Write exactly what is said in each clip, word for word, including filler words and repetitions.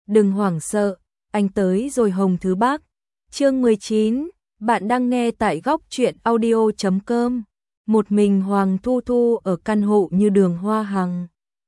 đừng hoảng sợ, anh tới rồi Hồng Thứ Bác. Chương mười chín, bạn đang nghe tại góc truyện audio chấm com. Một mình Hoàng Thu Thu ở căn hộ như đường Hoa Hằng.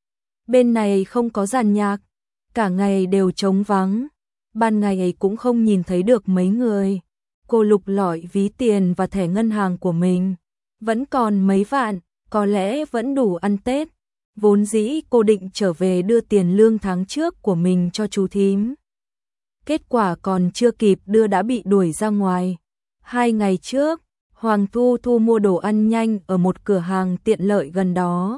Bên này không có dàn nhạc, cả ngày đều trống vắng, ban ngày cũng không nhìn thấy được mấy người. Cô lục lọi ví tiền và thẻ ngân hàng của mình, vẫn còn mấy vạn, có lẽ vẫn đủ ăn Tết. Vốn dĩ cô định trở về đưa tiền lương tháng trước của mình cho chú thím. Kết quả còn chưa kịp đưa đã bị đuổi ra ngoài. Hai ngày trước, Hoàng Thu Thu mua đồ ăn nhanh ở một cửa hàng tiện lợi gần đó.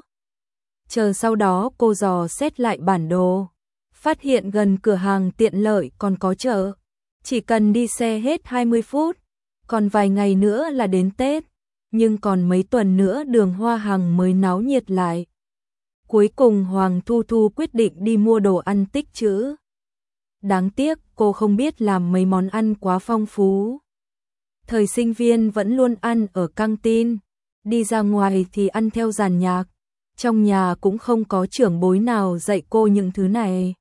Chờ sau đó cô dò xét lại bản đồ, phát hiện gần cửa hàng tiện lợi còn có chợ. Chỉ cần đi xe hết hai mươi phút, còn vài ngày nữa là đến Tết, nhưng còn mấy tuần nữa đường Hoa Hằng mới náo nhiệt lại. Cuối cùng Hoàng Thu Thu quyết định đi mua đồ ăn tích trữ. Đáng tiếc cô không biết làm mấy món ăn quá phong phú. Thời sinh viên vẫn luôn ăn ở căng tin, đi ra ngoài thì ăn theo dàn nhạc. Trong nhà cũng không có trưởng bối nào dạy cô những thứ này.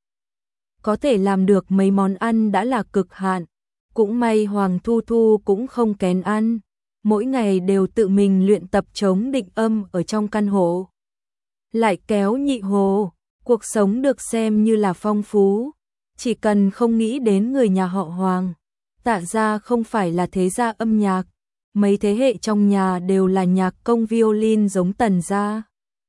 Có thể làm được mấy món ăn đã là cực hạn. Cũng may Hoàng Thu Thu cũng không kén ăn, mỗi ngày đều tự mình luyện tập chống định âm ở trong căn hộ. Lại kéo nhị hồ, cuộc sống được xem như là phong phú, chỉ cần không nghĩ đến người nhà họ Hoàng. Tạ gia không phải là thế gia âm nhạc, mấy thế hệ trong nhà đều là nhạc công violin giống Tần gia.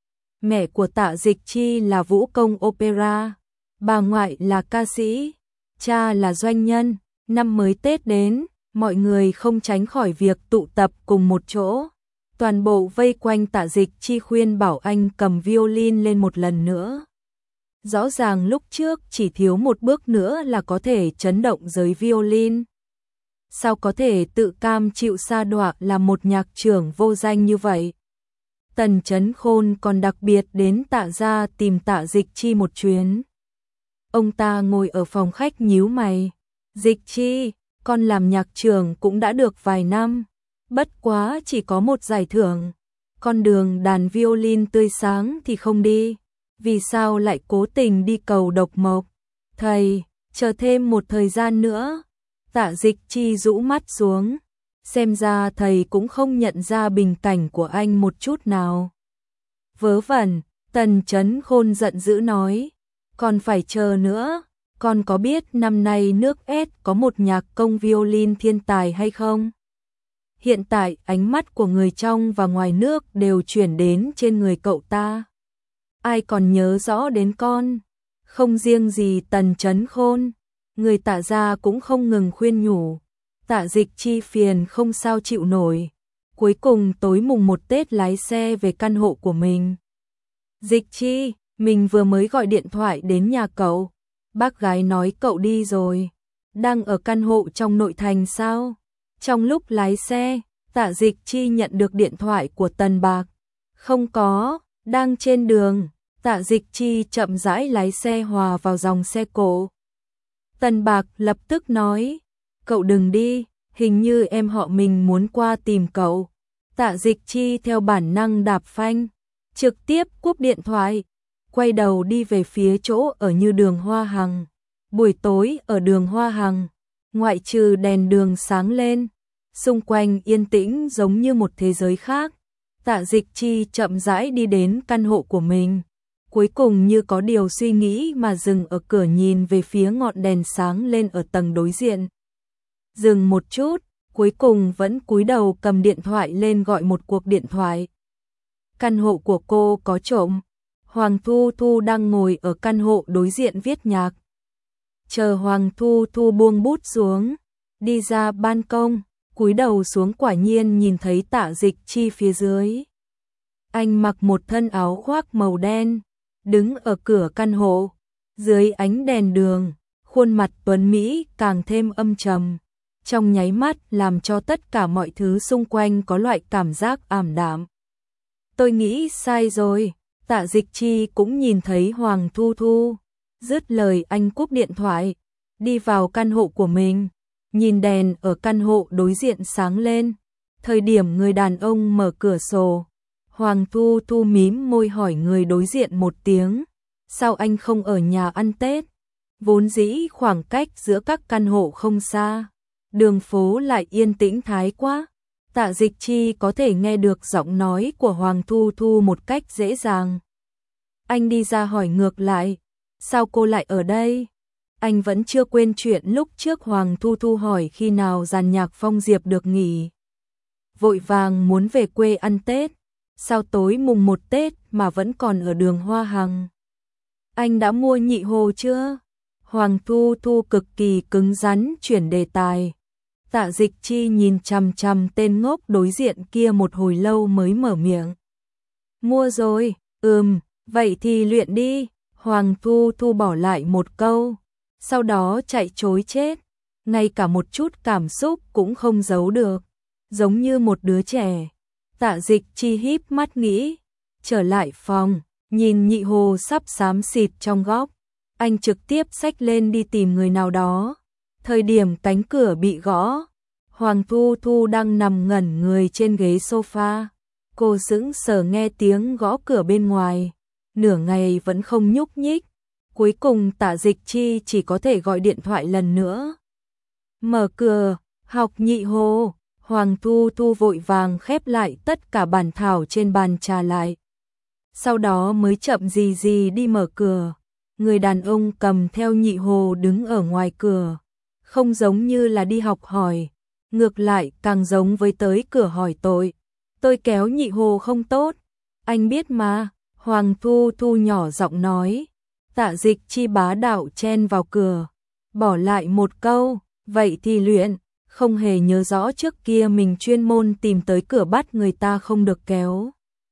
Mẹ của Tạ Dịch Chi là vũ công opera, bà ngoại là ca sĩ, cha là doanh nhân. Năm mới Tết đến, mọi người không tránh khỏi việc tụ tập cùng một chỗ. Toàn bộ vây quanh Tạ Dịch Chi khuyên bảo anh cầm violin lên một lần nữa. Rõ ràng lúc trước chỉ thiếu một bước nữa là có thể chấn động giới violin. Sao có thể tự cam chịu sa đọa là một nhạc trưởng vô danh như vậy? Tần Chấn Khôn còn đặc biệt đến Tạ gia tìm Tạ Dịch Chi một chuyến. Ông ta ngồi ở phòng khách nhíu mày. Dịch Chi, con làm nhạc trưởng cũng đã được vài năm, bất quá chỉ có một giải thưởng. Con đường đàn violin tươi sáng thì không đi, vì sao lại cố tình đi cầu độc mộc? Thầy, chờ thêm một thời gian nữa. Tạ Dịch Chi rũ mắt xuống, xem ra thầy cũng không nhận ra bình cảnh của anh một chút nào. Vớ vẩn, Tần Chấn Khôn giận dữ nói, còn phải chờ nữa. Con có biết năm nay nước S có một nhạc công violin thiên tài hay không? Hiện tại ánh mắt của người trong và ngoài nước đều chuyển đến trên người cậu ta. Ai còn nhớ rõ đến con? Không riêng gì Tần Chấn Khôn, người Tạ gia cũng không ngừng khuyên nhủ. Tạ Dịch Chi phiền không sao chịu nổi. Cuối cùng tối mùng một Tết lái xe về căn hộ của mình. Dịch Chi, mình vừa mới gọi điện thoại đến nhà cậu. Bác gái nói cậu đi rồi. Đang ở căn hộ trong nội thành sao? Trong lúc lái xe, Tạ Dịch Chi nhận được điện thoại của Tần Bạc. Không có, đang trên đường. Tạ Dịch Chi chậm rãi lái xe hòa vào dòng xe cộ. Tần Bạc lập tức nói, cậu đừng đi, hình như em họ mình muốn qua tìm cậu. Tạ Dịch Chi theo bản năng đạp phanh, trực tiếp cúp điện thoại. Quay đầu đi về phía chỗ ở như đường Hoa Hằng. Buổi tối ở đường Hoa Hằng, ngoại trừ đèn đường sáng lên, xung quanh yên tĩnh giống như một thế giới khác. Tạ Dịch Chi chậm rãi đi đến căn hộ của mình, cuối cùng như có điều suy nghĩ mà dừng ở cửa nhìn về phía ngọn đèn sáng lên ở tầng đối diện. Dừng một chút, cuối cùng vẫn cúi đầu cầm điện thoại lên gọi một cuộc điện thoại. Căn hộ của cô có trộm. Hoàng Thu Thu đang ngồi ở căn hộ đối diện viết nhạc. Chờ Hoàng Thu Thu buông bút xuống, đi ra ban công, cúi đầu xuống quả nhiên nhìn thấy Tạ Dịch Chi phía dưới. Anh mặc một thân áo khoác màu đen, đứng ở cửa căn hộ, dưới ánh đèn đường, khuôn mặt tuấn Mỹ càng thêm âm trầm, trong nháy mắt làm cho tất cả mọi thứ xung quanh có loại cảm giác ảm đạm. Tôi nghĩ sai rồi. Tạ Dịch Chi cũng nhìn thấy Hoàng Thu Thu, dứt lời anh cúp điện thoại, đi vào căn hộ của mình, nhìn đèn ở căn hộ đối diện sáng lên. Thời điểm người đàn ông mở cửa sổ, Hoàng Thu Thu mím môi hỏi người đối diện một tiếng, sao anh không ở nhà ăn Tết? Vốn dĩ khoảng cách giữa các căn hộ không xa, đường phố lại yên tĩnh thái quá. Tạ Dịch Chi có thể nghe được giọng nói của Hoàng Thu Thu một cách dễ dàng. Anh đi ra hỏi ngược lại, sao cô lại ở đây? Anh vẫn chưa quên chuyện lúc trước Hoàng Thu Thu hỏi khi nào dàn nhạc Phong Diệp được nghỉ. Vội vàng muốn về quê ăn Tết, sao tối mùng một Tết mà vẫn còn ở đường Hoa Hằng? Anh đã mua nhị hồ chưa? Hoàng Thu Thu cực kỳ cứng rắn chuyển đề tài. Tạ Dịch Chi nhìn chằm chằm tên ngốc đối diện kia một hồi lâu mới mở miệng. Mua rồi, ừm, vậy thì luyện đi. Hoàng Thu Thu bỏ lại một câu, sau đó chạy trối chết, ngay cả một chút cảm xúc cũng không giấu được, giống như một đứa trẻ. Tạ Dịch Chi híp mắt nghĩ, trở lại phòng, nhìn nhị hồ sắp xám xịt trong góc, anh trực tiếp xách lên đi tìm người nào đó. Thời điểm cánh cửa bị gõ, Hoàng Thu Thu đang nằm ngẩn người trên ghế sofa. Cô sững sờ nghe tiếng gõ cửa bên ngoài, nửa ngày vẫn không nhúc nhích. Cuối cùng Tạ Dịch Chi chỉ có thể gọi điện thoại lần nữa. Mở cửa, học nhị hồ. Hoàng Thu Thu vội vàng khép lại tất cả bản thảo trên bàn trà lại. Sau đó mới chậm gì gì đi mở cửa. Người đàn ông cầm theo nhị hồ đứng ở ngoài cửa. Không giống như là đi học hỏi, ngược lại càng giống với tới cửa hỏi tội. Tôi kéo nhị hồ không tốt, anh biết mà. Hoàng Thu Thu nhỏ giọng nói. Tạ Dịch Chi bá đạo chen vào cửa, bỏ lại một câu, vậy thì luyện. Không hề nhớ rõ trước kia mình chuyên môn tìm tới cửa bắt người ta không được kéo.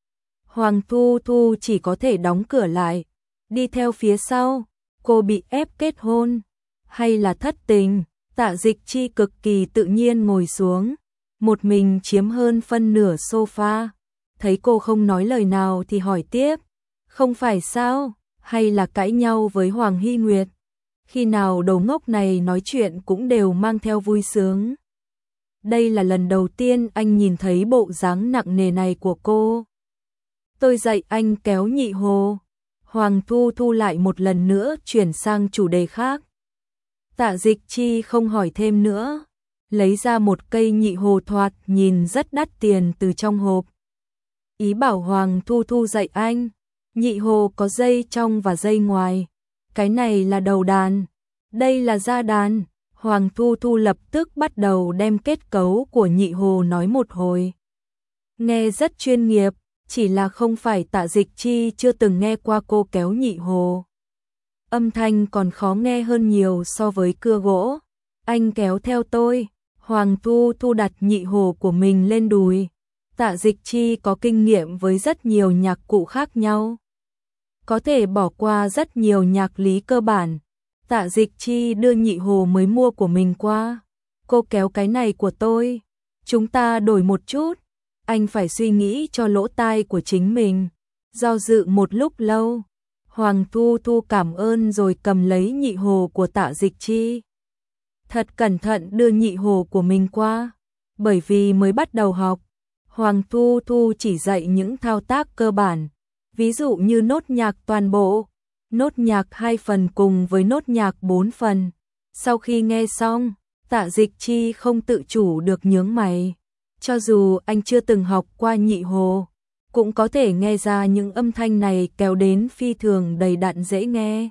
Hoàng Thu Thu chỉ có thể đóng cửa lại, đi theo phía sau. Cô bị ép kết hôn hay là thất tình? Tạ Dịch Chi cực kỳ tự nhiên ngồi xuống, một mình chiếm hơn phân nửa sofa. Thấy cô không nói lời nào thì hỏi tiếp, không phải sao, hay là cãi nhau với Hoàng Hy Nguyệt? Khi nào đầu ngốc này nói chuyện cũng đều mang theo vui sướng. Đây là lần đầu tiên anh nhìn thấy bộ dáng nặng nề này của cô. Tôi dạy anh kéo nhị hồ. Hoàng Thu Thu lại một lần nữa chuyển sang chủ đề khác. Tạ Dịch Chi không hỏi thêm nữa, lấy ra một cây nhị hồ thoạt nhìn rất đắt tiền từ trong hộp. Ý bảo Hoàng Thu Thu dạy anh, nhị hồ có dây trong và dây ngoài. Cái này là đầu đàn, đây là da đàn. Hoàng Thu Thu lập tức bắt đầu đem kết cấu của nhị hồ nói một hồi. Nghe rất chuyên nghiệp, chỉ là không phải Tạ Dịch Chi chưa từng nghe qua cô kéo nhị hồ. Âm thanh còn khó nghe hơn nhiều so với cưa gỗ. Anh kéo theo tôi. Hoàng Thu Thu đặt nhị hồ của mình lên đùi. Tạ Dịch Chi có kinh nghiệm với rất nhiều nhạc cụ khác nhau, có thể bỏ qua rất nhiều nhạc lý cơ bản. Tạ Dịch Chi đưa nhị hồ mới mua của mình qua. Cô kéo cái này của tôi, chúng ta đổi một chút. Anh phải suy nghĩ cho lỗ tai của chính mình. Do dự một lúc lâu, Hoàng Thu Thu cảm ơn rồi cầm lấy nhị hồ của Tạ Dịch Chi. Thật cẩn thận đưa nhị hồ của mình qua, bởi vì mới bắt đầu học. Hoàng Thu Thu chỉ dạy những thao tác cơ bản, ví dụ như nốt nhạc toàn bộ, nốt nhạc hai phần cùng với nốt nhạc bốn phần. Sau khi nghe xong, Tạ Dịch Chi không tự chủ được nhướng mày. Cho dù anh chưa từng học qua nhị hồ, cũng có thể nghe ra những âm thanh này kéo đến phi thường đầy đặn dễ nghe.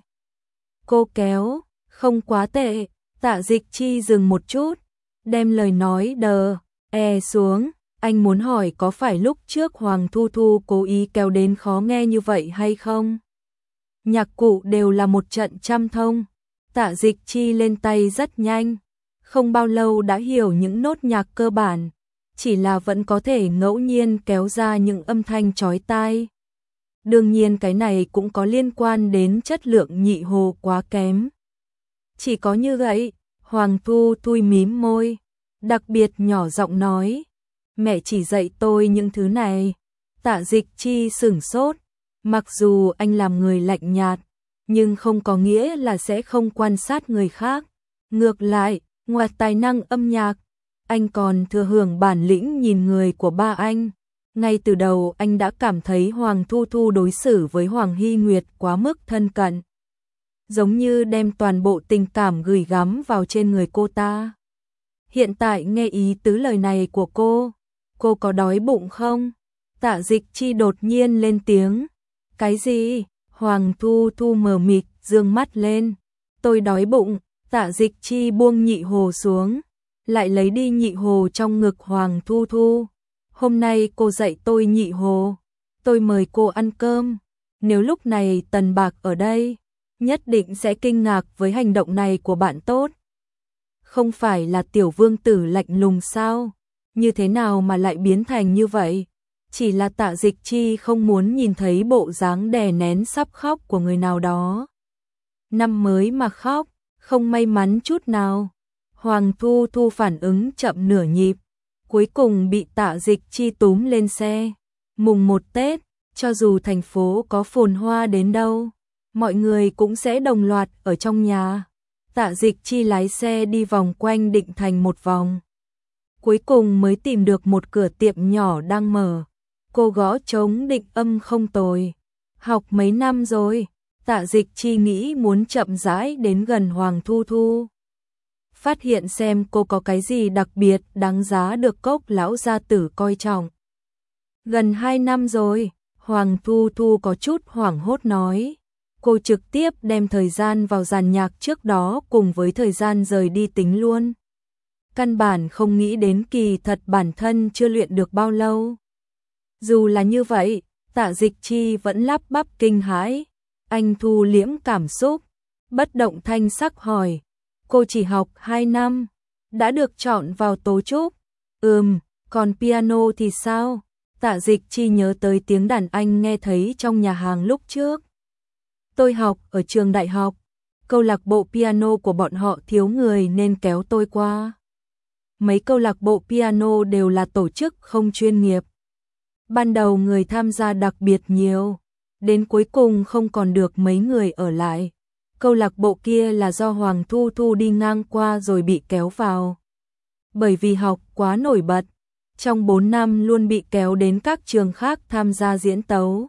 Cô kéo, không quá tệ. Tạ Dịch Chi dừng một chút, đem lời nói đờ, e xuống. Anh muốn hỏi có phải lúc trước Hoàng Thu Thu cố ý kéo đến khó nghe như vậy hay không? Nhạc cụ đều là một trận trăm thông. Tạ Dịch Chi lên tay rất nhanh, không bao lâu đã hiểu những nốt nhạc cơ bản, chỉ là vẫn có thể ngẫu nhiên kéo ra những âm thanh chói tai. Đương nhiên cái này cũng có liên quan đến chất lượng nhị hồ quá kém. Chỉ có như vậy, Hoàng Thu Thu mím môi, đặc biệt nhỏ giọng nói, mẹ chỉ dạy tôi những thứ này. Tạ Dịch Chi sửng sốt, mặc dù anh làm người lạnh nhạt, nhưng không có nghĩa là sẽ không quan sát người khác. Ngược lại, ngoài tài năng âm nhạc, anh còn thừa hưởng bản lĩnh nhìn người của ba anh. Ngay từ đầu anh đã cảm thấy Hoàng Thu Thu đối xử với Hoàng Hy Nguyệt quá mức thân cận. giống như đem toàn bộ tình cảm gửi gắm vào trên người cô ta. Hiện tại nghe ý tứ lời này của cô, cô có đói bụng không? Tạ Dịch Chi đột nhiên lên tiếng. Cái gì? Hoàng Thu Thu mờ mịt, dương mắt lên. Tôi đói bụng. Tạ Dịch Chi buông nhị hồ xuống, lại lấy đi nhị hồ trong ngực Hoàng Thu Thu. Hôm nay cô dạy tôi nhị hồ, tôi mời cô ăn cơm. Nếu lúc này Tần Bạc ở đây, nhất định sẽ kinh ngạc với hành động này của bạn tốt. Không phải là tiểu vương tử lạnh lùng sao? Như thế nào mà lại biến thành như vậy? Chỉ là Tạ Dịch Chi không muốn nhìn thấy bộ dáng đè nén sắp khóc của người nào đó. Năm mới mà khóc, không may mắn chút nào. Hoàng Thu Thu phản ứng chậm nửa nhịp, cuối cùng bị Tạ Dịch Chi túm lên xe. Mùng một Tết, cho dù thành phố có phồn hoa đến đâu, mọi người cũng sẽ đồng loạt ở trong nhà. Tạ Dịch Chi lái xe đi vòng quanh Định Thành một vòng, cuối cùng mới tìm được một cửa tiệm nhỏ đang mở. Cô gõ trống định âm không tồi. Học mấy năm rồi? Tạ Dịch Chi nghĩ muốn chậm rãi đến gần Hoàng Thu Thu, phát hiện xem cô có cái gì đặc biệt đáng giá được Cốc lão gia tử coi trọng. Gần hai năm rồi, Hoàng Thu Thu có chút hoảng hốt nói. Cô trực tiếp đem thời gian vào dàn nhạc trước đó cùng với thời gian rời đi tính luôn. Căn bản không nghĩ đến kỳ thật bản thân chưa luyện được bao lâu. Dù là như vậy, Tạ Dịch Chi vẫn lắp bắp kinh hãi. Anh thu liễm cảm xúc, bất động thanh sắc hỏi. Cô chỉ học hai năm, đã được chọn vào tố trúc. Ừm, còn piano thì sao? Tạ Dịch Chi nhớ tới tiếng đàn anh nghe thấy trong nhà hàng lúc trước. Tôi học ở trường đại học, câu lạc bộ piano của bọn họ thiếu người nên kéo tôi qua. Mấy câu lạc bộ piano đều là tổ chức không chuyên nghiệp. Ban đầu người tham gia đặc biệt nhiều, đến cuối cùng không còn được mấy người ở lại. Câu lạc bộ kia là do Hoàng Thu Thu đi ngang qua rồi bị kéo vào. Bởi vì học quá nổi bật, trong bốn năm luôn bị kéo đến các trường khác tham gia diễn tấu.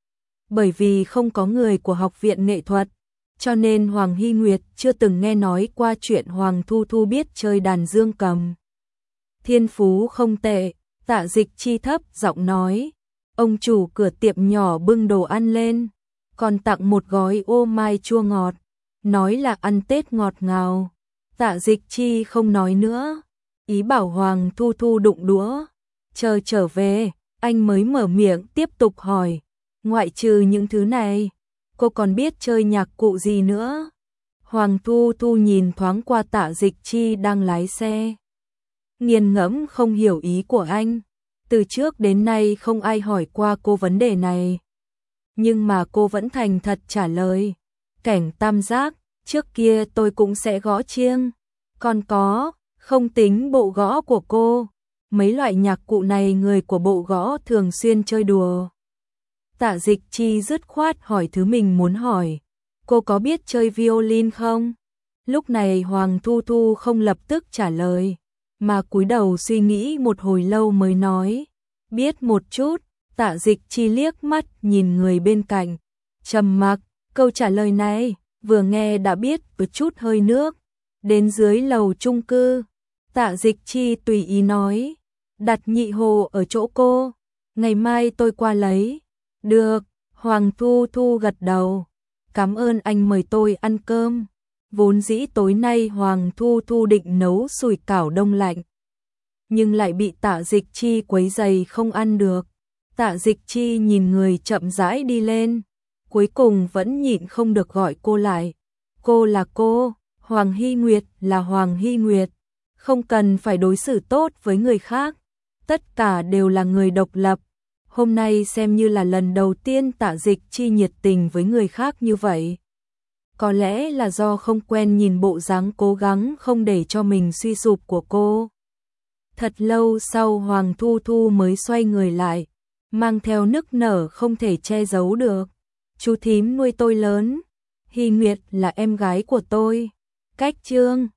Bởi vì không có người của học viện nghệ thuật, cho nên Hoàng Hy Nguyệt chưa từng nghe nói qua chuyện Hoàng Thu Thu biết chơi đàn dương cầm. Thiên phú không tệ. Tạ Dịch Chi thấp giọng nói. Ông chủ cửa tiệm nhỏ bưng đồ ăn lên, còn tặng một gói ô mai chua ngọt, nói là ăn Tết ngọt ngào. Tạ Dịch Chi không nói nữa, ý bảo Hoàng Thu Thu đụng đũa, chờ trở về, anh mới mở miệng tiếp tục hỏi. Ngoại trừ những thứ này, cô còn biết chơi nhạc cụ gì nữa? Hoàng Thu Thu nhìn thoáng qua Tạ Dịch Chi đang lái xe, nghiền ngẫm không hiểu ý của anh. Từ trước đến nay không ai hỏi qua cô vấn đề này, nhưng mà cô vẫn thành thật trả lời. Cảnh tam giác, trước kia tôi cũng sẽ gõ chiêng, còn có, không tính bộ gõ của cô, mấy loại nhạc cụ này người của bộ gõ thường xuyên chơi đùa. Tạ Dịch Chi dứt khoát hỏi thứ mình muốn hỏi. Cô có biết chơi violin không? Lúc này Hoàng Thu Thu không lập tức trả lời, mà cúi đầu suy nghĩ một hồi lâu mới nói. Biết một chút. Tạ Dịch Chi liếc mắt nhìn người bên cạnh, trầm mặc. Câu trả lời này vừa nghe đã biết có chút hơi nước. Đến dưới lầu chung cư, Tạ Dịch Chi tùy ý nói. Đặt nhị hồ ở chỗ cô, ngày mai tôi qua lấy. Được. Hoàng Thu Thu gật đầu. Cảm ơn anh mời tôi ăn cơm. Vốn dĩ tối nay Hoàng Thu Thu định nấu sủi cảo đông lạnh, nhưng lại bị Tạ Dịch Chi quấy rầy không ăn được. Tạ Dịch Chi nhìn người chậm rãi đi lên, cuối cùng vẫn nhịn không được gọi cô lại. Cô là cô, Hoàng Hy Nguyệt là Hoàng Hy Nguyệt, không cần phải đối xử tốt với người khác, tất cả đều là người độc lập. Hôm nay xem như là lần đầu tiên Tạ Dịch Chi nhiệt tình với người khác như vậy. Có lẽ là do không quen nhìn bộ dáng cố gắng không để cho mình suy sụp của cô. Thật lâu sau Hoàng Thu Thu mới xoay người lại, mang theo nức nở không thể che giấu được. Chú thím nuôi tôi lớn, Hy Nguyệt là em gái của tôi. Cách Trương